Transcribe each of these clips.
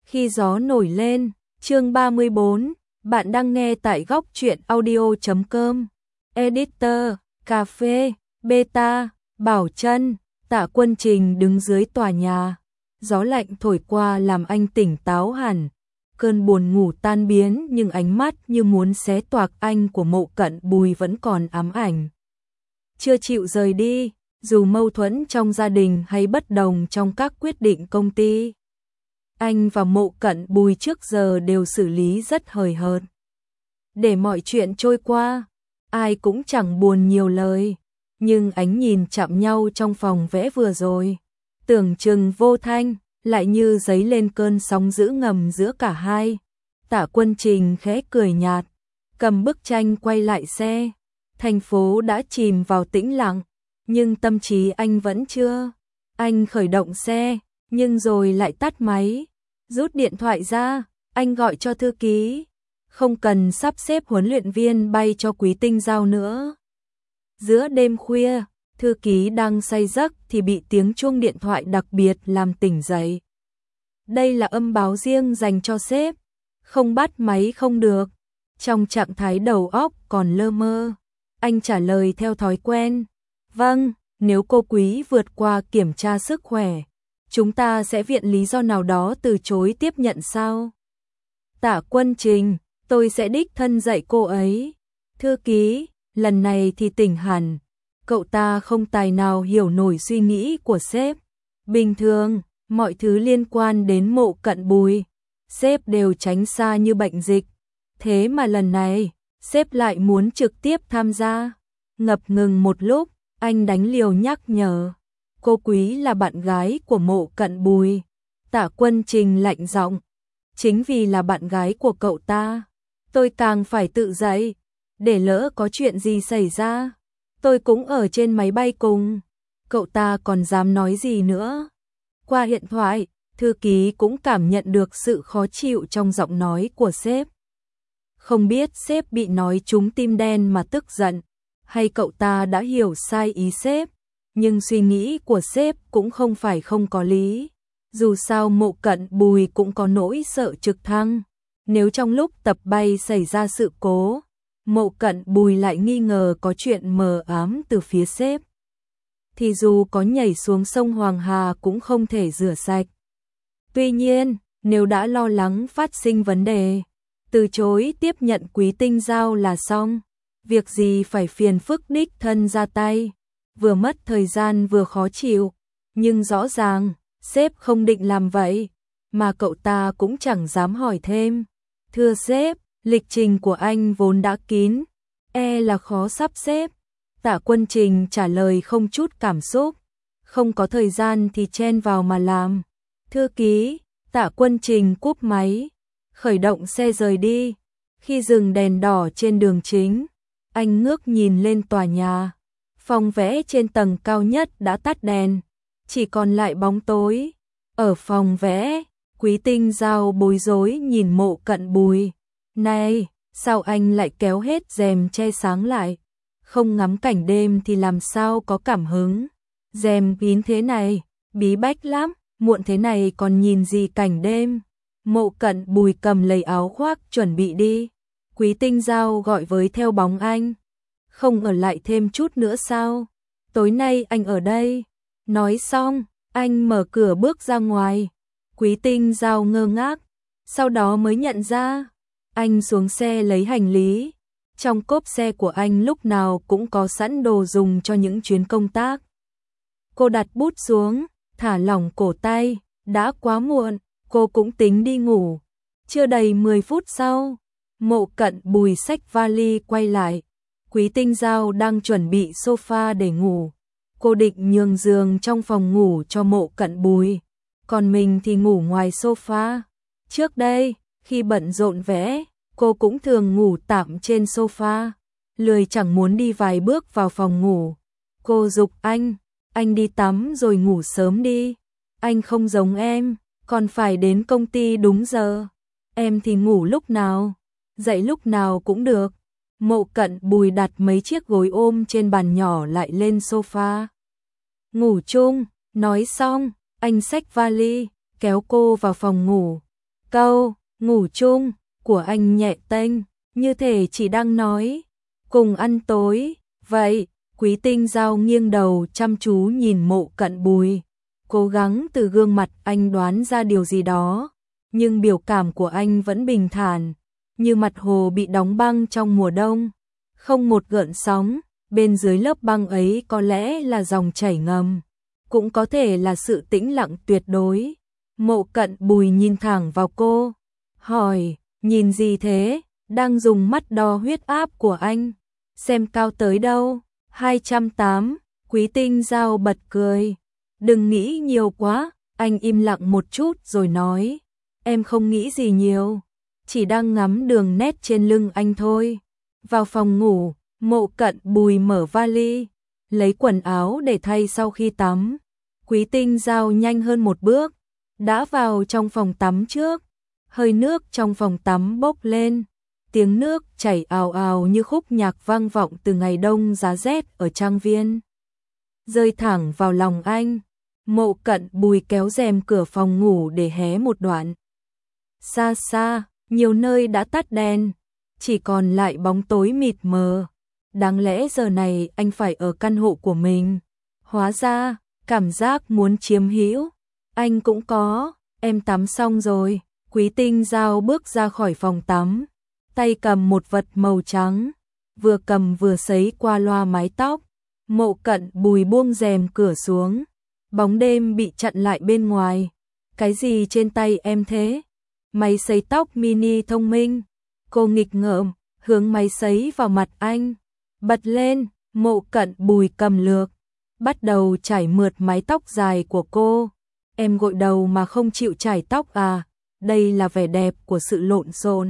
Khi gió nổi lên, chương 34, bạn đang nghe tại góc truyện audio.com. Editor, cà phê, beta, Bảo Trân, Tạ Quân Trình đứng dưới tòa nhà. Gió lạnh thổi qua làm anh tỉnh táo hẳn. Cơn buồn ngủ tan biến nhưng ánh mắt như muốn xé toạc anh của Mộ Cận Bùi vẫn còn ám ảnh. Chưa chịu rời đi, dù mâu thuẫn trong gia đình hay bất đồng trong các quyết định công ty. Anh và Mộ Cận Bùi trước giờ đều xử lý rất hời hợt. Để mọi chuyện trôi qua, ai cũng chẳng buồn nhiều lời. Nhưng ánh nhìn chạm nhau trong phòng vẽ vừa rồi, tưởng chừng vô thanh, lại như dấy lên cơn sóng dữ ngầm giữa cả hai. Tạ Quân Trình khẽ cười nhạt, cầm bức tranh quay lại xe. Thành phố đã chìm vào tĩnh lặng, nhưng tâm trí anh vẫn chưa. Anh khởi động xe, nhưng rồi lại tắt máy. Rút điện thoại ra, anh gọi cho thư ký. Không cần sắp xếp huấn luyện viên bay cho Quý Tinh Giao nữa. Giữa đêm khuya, thư ký đang say giấc thì bị tiếng chuông điện thoại đặc biệt làm tỉnh dậy. Đây là âm báo riêng dành cho sếp, không bắt máy không được. Trong trạng thái đầu óc còn lơ mơ, anh trả lời theo thói quen. Vâng, nếu cô Quý vượt qua kiểm tra sức khỏe, chúng ta sẽ viện lý do nào đó từ chối tiếp nhận sao? Tạ Quân Trình, tôi sẽ đích thân dạy cô ấy. Thư ký, lần này thì tỉnh hẳn. Cậu ta không tài nào hiểu nổi suy nghĩ của sếp. Bình thường, mọi thứ liên quan đến Mộ Cận Bùi, sếp đều tránh xa như bệnh dịch. Thế mà lần này, sếp lại muốn trực tiếp tham gia. Ngập ngừng một lúc, anh đánh liều nhắc nhở. Cô Quý là bạn gái của Mộ Cận Bùi. Tạ Quân Trình lạnh giọng. Chính vì là bạn gái của cậu ta, tôi càng phải tự dậy. Để lỡ có chuyện gì xảy ra, tôi cũng ở trên máy bay cùng. Cậu ta còn dám nói gì nữa? Qua điện thoại, thư ký cũng cảm nhận được sự khó chịu trong giọng nói của sếp. Không biết sếp bị nói trúng tim đen mà tức giận, hay cậu ta đã hiểu sai ý sếp. Nhưng suy nghĩ của sếp cũng không phải không có lý. Dù sao Mộ Cận Bùi cũng có nỗi sợ trực thăng. Nếu trong lúc tập bay xảy ra sự cố, Mộ Cận Bùi lại nghi ngờ có chuyện mờ ám từ phía sếp, thì dù có nhảy xuống sông Hoàng Hà cũng không thể rửa sạch. Tuy nhiên, nếu đã lo lắng phát sinh vấn đề, từ chối tiếp nhận Quý Tinh Giao là xong. Việc gì phải phiền phức đích thân ra tay, vừa mất thời gian vừa khó chịu. Nhưng rõ ràng, sếp không định làm vậy, mà cậu ta cũng chẳng dám hỏi thêm. Thưa sếp, lịch trình của anh vốn đã kín, là khó sắp xếp. Tạ Quân Trình trả lời không chút cảm xúc. Không có thời gian thì chen vào mà làm. Thư ký, Tạ Quân Trình cúp máy, khởi động xe rời đi. Khi dừng đèn đỏ trên đường chính, anh ngước nhìn lên tòa nhà. Phòng vẽ trên tầng cao nhất đã tắt đèn, chỉ còn lại bóng tối. Ở phòng vẽ, Quý Tinh Giao bối rối nhìn Mộ Cận Bùi. Này, sao anh lại kéo hết rèm che sáng lại? Không ngắm cảnh đêm thì làm sao có cảm hứng? Rèm kín thế này, bí bách lắm, muộn thế này còn nhìn gì cảnh đêm? Mộ Cận Bùi cầm lấy áo khoác chuẩn bị đi. Quý Tinh Giao gọi với theo bóng anh. Không ở lại thêm chút nữa sao? Tối nay anh ở đây. Nói xong, anh mở cửa bước ra ngoài. Quý Tinh Giao ngơ ngác, sau đó mới nhận ra. Anh xuống xe lấy hành lý. Trong cốp xe của anh lúc nào cũng có sẵn đồ dùng cho những chuyến công tác. Cô đặt bút xuống, thả lỏng cổ tay. Đã quá muộn, cô cũng tính đi ngủ. Chưa đầy 10 phút sau, Mộ Cận Bùi xách vali quay lại. Quý Tinh Giao đang chuẩn bị sofa để ngủ. Cô định nhường giường trong phòng ngủ cho Mộ Cận Bùi, còn mình thì ngủ ngoài sofa. Trước đây, khi bận rộn vẽ, cô cũng thường ngủ tạm trên sofa, lười chẳng muốn đi vài bước vào phòng ngủ. Cô giục anh đi tắm rồi ngủ sớm đi. Anh không giống em, còn phải đến công ty đúng giờ. Em thì ngủ lúc nào, dậy lúc nào cũng được. Mộ Cận Bùi đặt mấy chiếc gối ôm trên bàn nhỏ lại lên sofa. Ngủ chung, nói xong, anh xách vali, kéo cô vào phòng ngủ. câu ngủ chung của anh nhẹ tênh, như thể chỉ đang nói cùng ăn tối. Vậy, Quý Tinh Giao nghiêng đầu chăm chú nhìn Mộ Cận Bùi, cố gắng từ gương mặt anh đoán ra điều gì đó, nhưng biểu cảm của anh vẫn bình thản, như mặt hồ bị đóng băng trong mùa đông, không một gợn sóng, bên dưới lớp băng ấy có lẽ là dòng chảy ngầm, cũng có thể là sự tĩnh lặng tuyệt đối. Mộ Cận Bùi nhìn thẳng vào cô, hỏi, nhìn gì thế, đang dùng mắt đo huyết áp của anh, xem cao tới đâu. 208, Quý Tinh Giao bật cười. Đừng nghĩ nhiều quá, anh im lặng một chút rồi nói, em không nghĩ gì nhiều, chỉ đang ngắm đường nét trên lưng anh thôi. Vào phòng ngủ, Mộ Cận Bùi mở vali, lấy quần áo để thay sau khi tắm. Quý Tinh Giao nhanh hơn một bước, đã vào trong phòng tắm trước. Hơi nước trong phòng tắm bốc lên, tiếng nước chảy ào ào như khúc nhạc vang vọng từ ngày đông giá rét ở trang viên. Rơi thẳng vào lòng anh, Mộ Cận Bùi kéo rèm cửa phòng ngủ để hé một đoạn. Xa xa, nhiều nơi đã tắt đèn, chỉ còn lại bóng tối mịt mờ. Đáng lẽ giờ này anh phải ở căn hộ của mình. Hóa ra, cảm giác muốn chiếm hữu, anh cũng có. Em tắm xong rồi. Quý Tinh Giao bước ra khỏi phòng tắm, tay cầm một vật màu trắng, vừa cầm vừa sấy qua loa mái tóc. Mộ Cận Bùi buông rèm cửa xuống, bóng đêm bị chặn lại bên ngoài. Cái gì trên tay em thế? Máy sấy tóc mini thông minh. Cô nghịch ngợm, hướng máy sấy vào mặt anh. Bật lên, Mộ Cận Bùi cầm lược, bắt đầu chải mượt mái tóc dài của cô. Em gội đầu mà không chịu chải tóc à? Đây là vẻ đẹp của sự lộn xộn.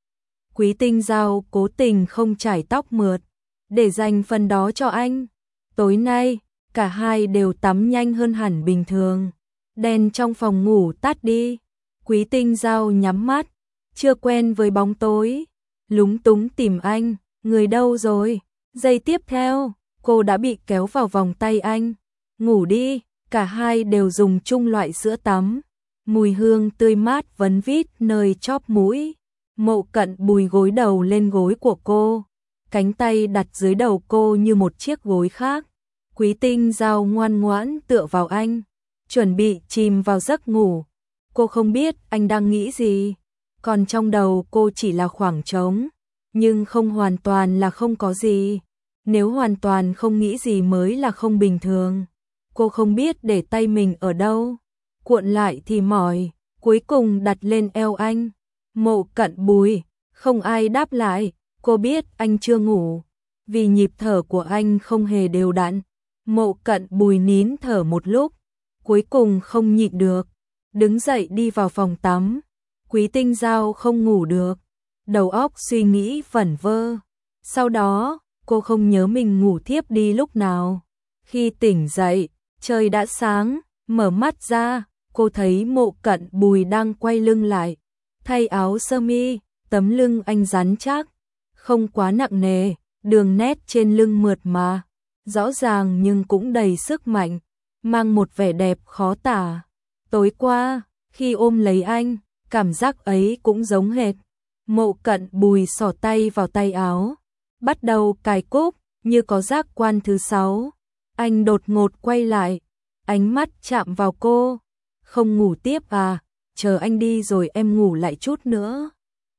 Quý Tinh Giao cố tình không chải tóc mượt, để dành phần đó cho anh. Tối nay, cả hai đều tắm nhanh hơn hẳn bình thường. Đèn trong phòng ngủ tắt đi. Quý Tinh Giao nhắm mắt, chưa quen với bóng tối, lúng túng tìm anh, người đâu rồi? Giây tiếp theo, cô đã bị kéo vào vòng tay anh. Ngủ đi, cả hai đều dùng chung loại sữa tắm. Mùi hương tươi mát vấn vít nơi chóp mũi. Mộ Cận Bùi gối đầu lên gối của cô, cánh tay đặt dưới đầu cô như một chiếc gối khác. Quý Tinh Giao ngoan ngoãn tựa vào anh, chuẩn bị chìm vào giấc ngủ. Cô không biết anh đang nghĩ gì, còn trong đầu cô chỉ là khoảng trống, nhưng không hoàn toàn là không có gì. Nếu hoàn toàn không nghĩ gì mới là không bình thường. Cô không biết để tay mình ở đâu, cuộn lại thì mỏi, cuối cùng đặt lên eo anh. Mộ Cận Bùi, không ai đáp lại, cô biết anh chưa ngủ, vì nhịp thở của anh không hề đều đặn. Mộ Cận Bùi nín thở một lúc, cuối cùng không nhịn được, đứng dậy đi vào phòng tắm. Quý Tinh Giao không ngủ được, đầu óc suy nghĩ vẩn vơ. Sau đó, cô không nhớ mình ngủ thiếp đi lúc nào. Khi tỉnh dậy, trời đã sáng, mở mắt ra, cô thấy Mộ Cận Bùi đang quay lưng lại, thay áo sơ mi, tấm lưng anh rắn chắc, không quá nặng nề, đường nét trên lưng mượt mà, rõ ràng nhưng cũng đầy sức mạnh, mang một vẻ đẹp khó tả. Tối qua, khi ôm lấy anh, cảm giác ấy cũng giống hệt. Mộ Cận Bùi xỏ tay vào tay áo, bắt đầu cài cúc, như có giác quan thứ 6. Anh đột ngột quay lại, ánh mắt chạm vào cô. Không ngủ tiếp à? Chờ anh đi rồi em ngủ lại chút nữa.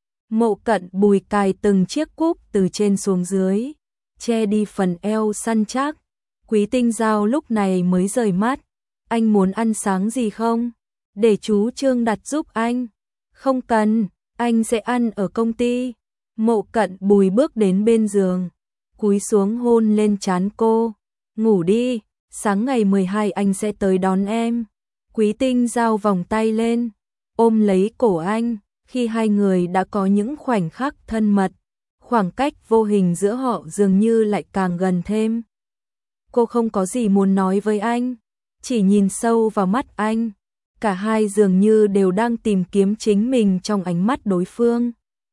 Mộ Cận Bùi cài từng chiếc cúc từ trên xuống dưới, che đi phần eo săn chắc. Quý Tinh Giao lúc này mới rời mắt. Anh muốn ăn sáng gì không? Để chú Trương đặt giúp anh. Không cần, anh sẽ ăn ở công ty. Mộ Cận Bùi bước đến bên giường, cúi xuống hôn lên trán cô. Ngủ đi, sáng ngày 12 anh sẽ tới đón em. Quý Tinh Giao vòng tay lên, ôm lấy cổ anh. Khi hai người đã có những khoảnh khắc thân mật, khoảng cách vô hình giữa họ dường như lại càng gần thêm. Cô không có gì muốn nói với anh, chỉ nhìn sâu vào mắt anh. Cả hai dường như đều đang tìm kiếm chính mình trong ánh mắt đối phương.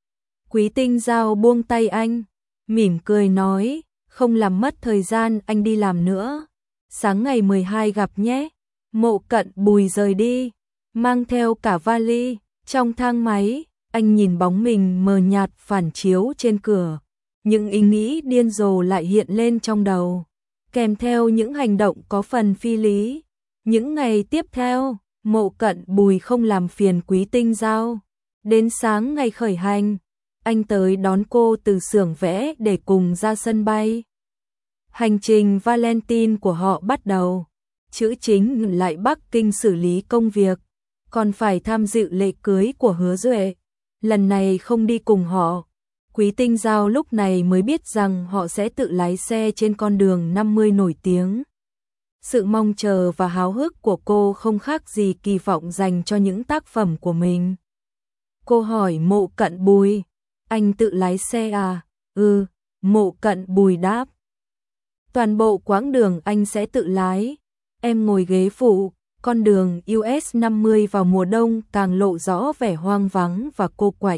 Quý Tinh Giao buông tay anh, mỉm cười nói, không làm mất thời gian anh đi làm nữa. Sáng ngày 12 gặp nhé. Mộ Cận Bùi rời đi, mang theo cả vali, Trong thang máy, anh nhìn bóng mình mờ nhạt phản chiếu trên cửa. Những ý nghĩ điên rồ lại hiện lên trong đầu, kèm theo những hành động có phần phi lý. Những ngày tiếp theo, Mộ Cận Bùi không làm phiền Quý Tinh Giao. Đến sáng ngày khởi hành, anh tới đón cô từ xưởng vẽ để cùng ra sân bay. Hành trình Valentine của họ bắt đầu. Chữ Chính lại Bắc Kinh xử lý công việc, còn phải tham dự lễ cưới của Hứa Duệ. Lần này không đi cùng họ. Quý Tinh Giao lúc này mới biết rằng họ sẽ tự lái xe trên con đường 50 nổi tiếng. Sự mong chờ và háo hức của cô không khác gì kỳ vọng dành cho những tác phẩm của mình. Cô hỏi Mộ Cận Bùi, anh tự lái xe à? Ừ, Mộ Cận Bùi đáp. Toàn bộ quãng đường anh sẽ tự lái, em ngồi ghế phụ. Con đường US 50 vào mùa đông càng lộ rõ vẻ hoang vắng và cô quạnh.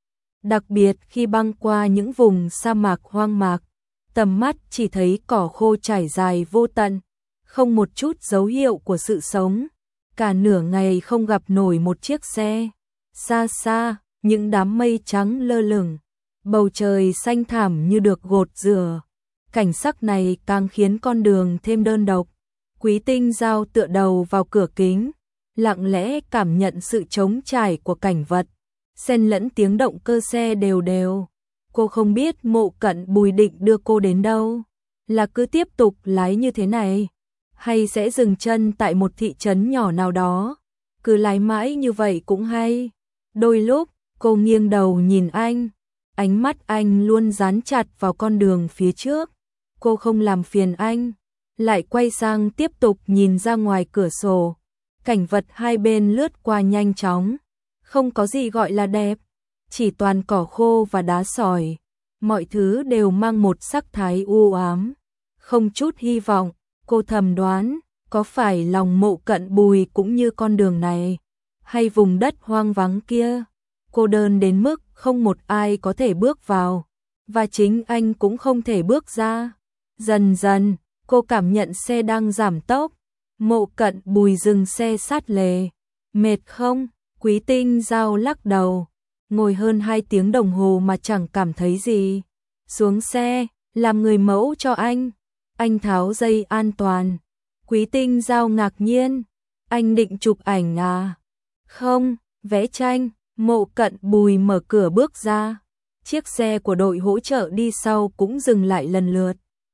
Đặc biệt khi băng qua những vùng sa mạc hoang mạc, tầm mắt chỉ thấy cỏ khô trải dài vô tận, không một chút dấu hiệu của sự sống. Cả nửa ngày không gặp nổi một chiếc xe. Xa xa, những đám mây trắng lơ lửng, bầu trời xanh thẳm như được gột rửa. Cảnh sắc này càng khiến con đường thêm đơn độc. Quý Tinh Giao tựa đầu vào cửa kính, lặng lẽ cảm nhận sự trống trải của cảnh vật, xen lẫn tiếng động cơ xe đều đều. Cô không biết Mộ Cận Bùi định đưa cô đến đâu, là cứ tiếp tục lái như thế này, hay sẽ dừng chân tại một thị trấn nhỏ nào đó. Cứ lái mãi như vậy cũng hay. Đôi lúc, cô nghiêng đầu nhìn anh, ánh mắt anh luôn dán chặt vào con đường phía trước. Cô không làm phiền anh, lại quay sang tiếp tục nhìn ra ngoài cửa sổ. Cảnh vật hai bên lướt qua nhanh chóng, không có gì gọi là đẹp, chỉ toàn cỏ khô và đá sỏi. Mọi thứ đều mang một sắc thái u ám, không chút hy vọng. Cô thầm đoán, có phải lòng Mộ Cận Bùi cũng như con đường này, hay vùng đất hoang vắng kia, cô đơn đến mức không một ai có thể bước vào, và chính anh cũng không thể bước ra. Dần dần, cô cảm nhận xe đang giảm tốc. Mộ Cận Bùi dừng xe sát lề. Mệt không? Quý Tinh Giao lắc đầu. Ngồi hơn 2 tiếng đồng hồ mà chẳng cảm thấy gì. Xuống xe, làm người mẫu cho anh. Anh tháo dây an toàn. Quý Tinh Giao ngạc nhiên. Anh định chụp ảnh à? Không, vẽ tranh. Mộ Cận Bùi mở cửa bước ra. Chiếc xe của đội hỗ trợ đi sau cũng dừng lại lần lượt.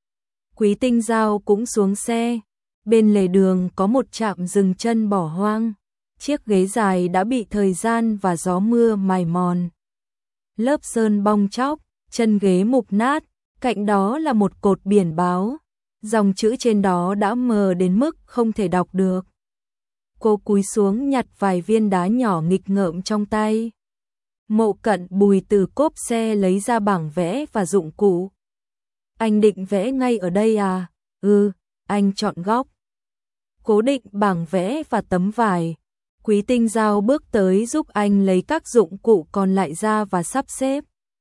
Quý Tinh Giao cũng xuống xe. Bên lề đường có một trạm dừng chân bỏ hoang. Chiếc ghế dài đã bị thời gian và gió mưa mài mòn. Lớp sơn bong tróc, chân ghế mục nát, cạnh đó là một cột biển báo. Dòng chữ trên đó đã mờ đến mức không thể đọc được. Cô cúi xuống nhặt vài viên đá nhỏ nghịch ngợm trong tay. Mộ Cận Bùi từ cốp xe lấy ra bảng vẽ và dụng cụ. Anh định vẽ ngay ở đây à? Ừ, anh chọn góc. Cố định bảng vẽ và tấm vải. Quý Tinh Giao bước tới giúp anh lấy các dụng cụ còn lại ra và sắp xếp.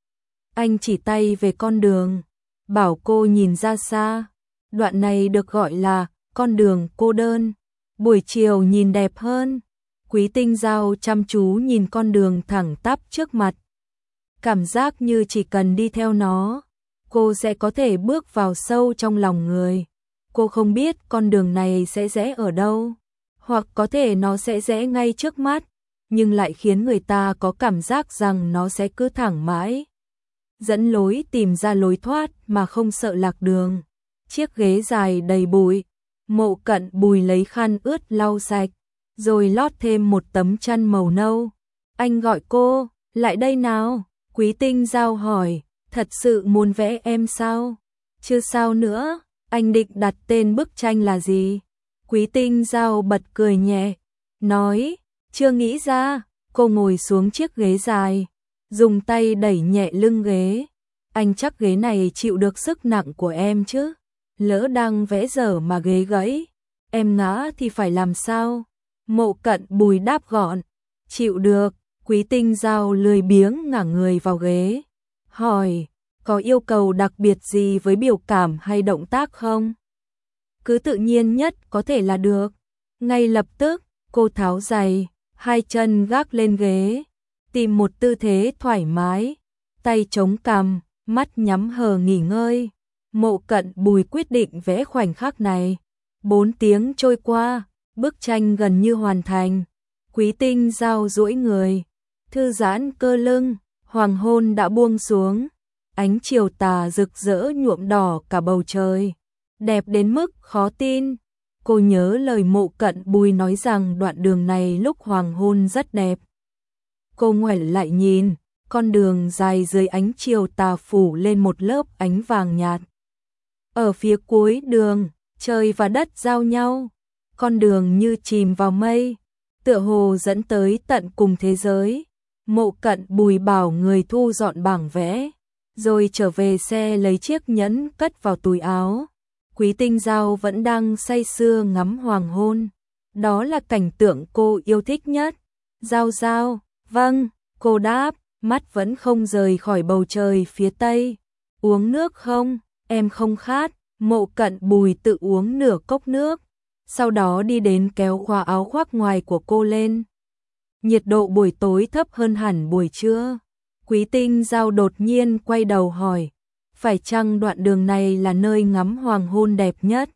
Anh chỉ tay về con đường, bảo cô nhìn ra xa. Đoạn này được gọi là con đường cô đơn. Buổi chiều nhìn đẹp hơn. Quý Tinh Giao chăm chú nhìn con đường thẳng tắp trước mặt. Cảm giác như chỉ cần đi theo nó, cô sẽ có thể bước vào sâu trong lòng người. Cô không biết con đường này sẽ rẽ ở đâu, hoặc có thể nó sẽ rẽ ngay trước mắt, nhưng lại khiến người ta có cảm giác rằng nó sẽ cứ thẳng mãi, dẫn lối tìm ra lối thoát mà không sợ lạc đường. Chiếc ghế dài đầy bụi, Mộ Cận Bùi lấy khăn ướt lau sạch, rồi lót thêm một tấm chăn màu nâu. Anh gọi cô, lại đây nào. Quý Tinh Giao hỏi, thật sự muốn vẽ em sao? Chưa sao nữa, anh định đặt tên bức tranh là gì? Quý Tinh Giao bật cười nhẹ, nói, chưa nghĩ ra. Cô ngồi xuống chiếc ghế dài, dùng tay đẩy nhẹ lưng ghế. Anh chắc ghế này chịu được sức nặng của em chứ? Lỡ đang vẽ dở mà ghế gãy, em ngã thì phải làm sao? Mộ Cận Bùi đáp gọn, chịu được. Quý Tinh Giao lười biếng ngả người vào ghế, hỏi, có yêu cầu đặc biệt gì với biểu cảm hay động tác không? Cứ tự nhiên nhất có thể là được. Ngay lập tức, cô tháo giày, hai chân gác lên ghế, tìm một tư thế thoải mái, tay chống cằm, mắt nhắm hờ nghỉ ngơi. Mộ Cận Bùi quyết định vẽ khoảnh khắc này. 4 tiếng trôi qua, bức tranh gần như hoàn thành. Quý Tinh Giao duỗi người, thư giãn cơ lưng, hoàng hôn đã buông xuống, ánh chiều tà rực rỡ nhuộm đỏ cả bầu trời, đẹp đến mức khó tin. Cô nhớ lời Mộ Cận Bùi nói rằng đoạn đường này lúc hoàng hôn rất đẹp. Cô ngoảnh lại nhìn, con đường dài dưới ánh chiều tà phủ lên một lớp ánh vàng nhạt. Ở phía cuối đường, trời và đất giao nhau, con đường như chìm vào mây, tựa hồ dẫn tới tận cùng thế giới. Mộ Cận Bùi bảo người thu dọn bảng vẽ, rồi trở về xe lấy chiếc nhẫn cất vào túi áo. Quý Tinh Giao vẫn đang say sưa ngắm hoàng hôn. Đó là cảnh tượng cô yêu thích nhất. Giao Giao, vâng, cô đáp, mắt vẫn không rời khỏi bầu trời phía tây. Uống nước không? Em không khát. Mộ Cận Bùi tự uống nửa cốc nước, sau đó đi đến kéo khóa áo khoác ngoài của cô lên. Nhiệt độ buổi tối thấp hơn hẳn buổi trưa. Quý Tinh Giao đột nhiên quay đầu hỏi, phải chăng đoạn đường này là nơi ngắm hoàng hôn đẹp nhất?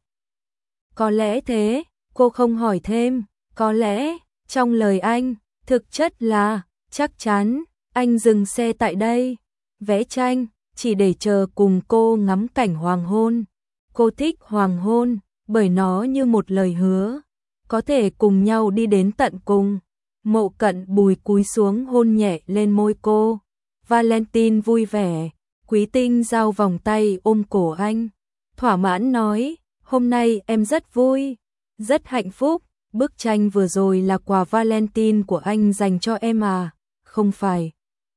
Có lẽ thế, cô không hỏi thêm. Có lẽ, trong lời anh, thực chất là, chắc chắn, anh dừng xe tại đây, vẽ tranh, chỉ để chờ cùng cô ngắm cảnh hoàng hôn. Cô thích hoàng hôn, bởi nó như một lời hứa, có thể cùng nhau đi đến tận cùng. Mộ Cận Bùi cúi xuống hôn nhẹ lên môi cô. Valentine vui vẻ. Quý Tinh Giao vòng tay ôm cổ anh, thỏa mãn nói, hôm nay em rất vui, rất hạnh phúc. Bức tranh vừa rồi là quà Valentine của anh dành cho em à? Không phải.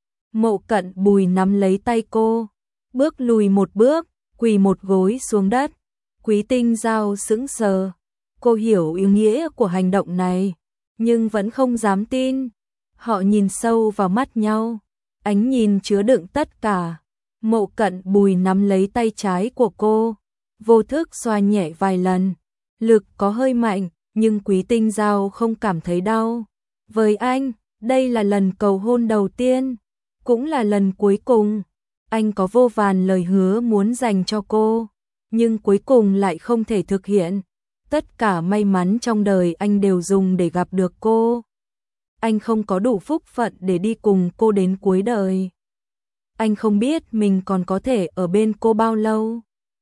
Mộ Cận Bùi nắm lấy tay cô, bước lùi một bước, quỳ một gối xuống đất. Quý Tinh Giao sững sờ, cô hiểu ý nghĩa của hành động này, nhưng vẫn không dám tin. Họ nhìn sâu vào mắt nhau, ánh nhìn chứa đựng tất cả. Mộ Cận Bùi nắm lấy tay trái của cô, vô thức xoa nhẹ vài lần, lực có hơi mạnh, nhưng Quý Tinh Giao không cảm thấy đau. Với anh, đây là lần cầu hôn đầu tiên, cũng là lần cuối cùng. Anh có vô vàn lời hứa muốn dành cho cô, nhưng cuối cùng lại không thể thực hiện. Tất cả may mắn trong đời anh đều dùng để gặp được cô. Anh không có đủ phúc phận để đi cùng cô đến cuối đời. Anh không biết mình còn có thể ở bên cô bao lâu.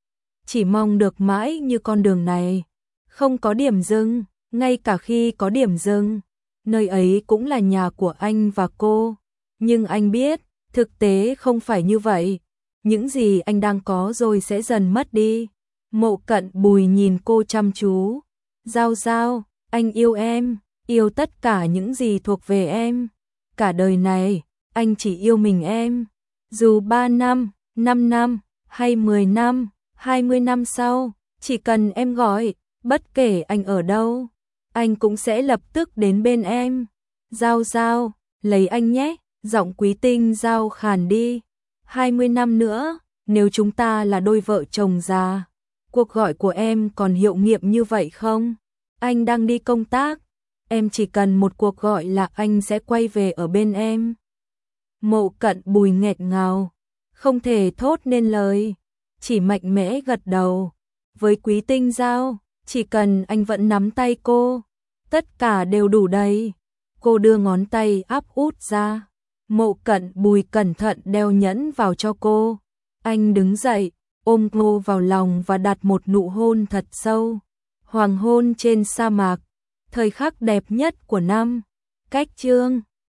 Chỉ mong được mãi như con đường này, không có điểm dừng, ngay cả khi có điểm dừng, nơi ấy cũng là nhà của anh và cô. Nhưng anh biết, thực tế không phải như vậy. Những gì anh đang có rồi sẽ dần mất đi. Mộ Cận Bùi nhìn cô chăm chú. Giao Giao, anh yêu em, yêu tất cả những gì thuộc về em. Cả đời này, anh chỉ yêu mình em. Dù 3 năm, 5 năm, hay 10 năm, 20 năm sau, chỉ cần em gọi, bất kể anh ở đâu, anh cũng sẽ lập tức đến bên em. Giao Giao, lấy anh nhé. Giọng Quý Tinh Giao khàn đi. 20 năm nữa, nếu chúng ta là đôi vợ chồng già, cuộc gọi của em còn hiệu nghiệm như vậy không? Anh đang đi công tác, em chỉ cần một cuộc gọi là anh sẽ quay về ở bên em. Mộ Cận Bùi nghẹn ngào, không thể thốt nên lời, chỉ mạnh mẽ gật đầu. Với Quý Tinh Giao, chỉ cần anh vẫn nắm tay cô, tất cả đều đủ đầy. Cô đưa ngón tay áp út ra. Mộ Cận Bùi cẩn thận đeo nhẫn vào cho cô. Anh đứng dậy, ôm cô vào lòng và đặt một nụ hôn thật sâu. Hoàng hôn trên sa mạc, thời khắc đẹp nhất của năm. Cách chương